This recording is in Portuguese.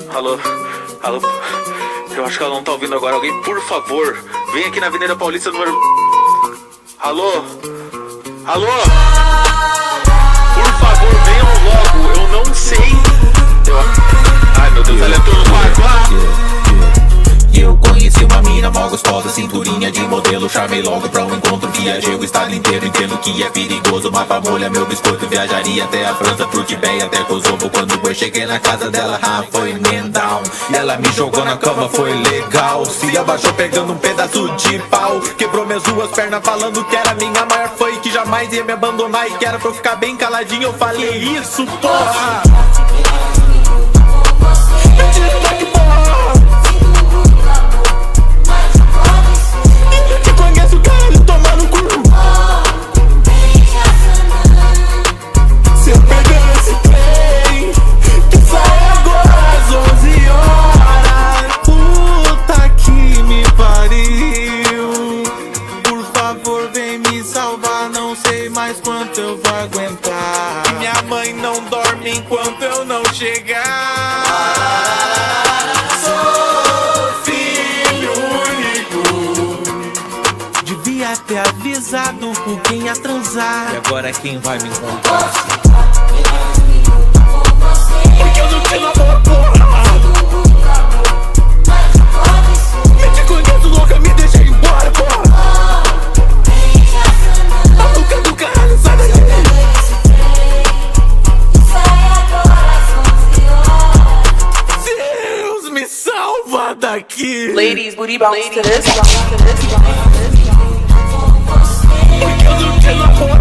Alô? Alô? Eu acho que ela não tá ouvindo agora. Alguém, por favor, vem aqui na Avenida Paulista número... Alô? Alô? Por favor, venham logo. Eu não sei. Ai, meu Deus, ela entrou no quarto. E eu conheci uma mina mó gostosa, cinturinha de modelo. Chamei logo pra um encontro, viajei o estado inteiro. Entendo que é perigoso, mapa molha meu biscoito. Viajaria até a França, pro Tibete, até Kosovo. Quando eu cheguei na casa dela, foi man down. Ela me jogou na cama, foi legal. Se abaixou pegando um pedaço de pau. Quebrou minhas duas pernas falando que era minha maior fã e que jamais ia me abandonar e que era pra eu ficar bem caladinho. Eu falei isso, porra! Não sei mais quanto eu vou aguentar. E minha mãe não dorme enquanto eu não chegar. Sou filho único. Devia ter avisado por quem ia transar. E agora quem vai me encontrar? Porque eu não tenho amor, porra. Me te conheço, louca, me deixa ir embora, porra. Daqui. Ladies, booty bounce to this. Porque eu não tenho amor.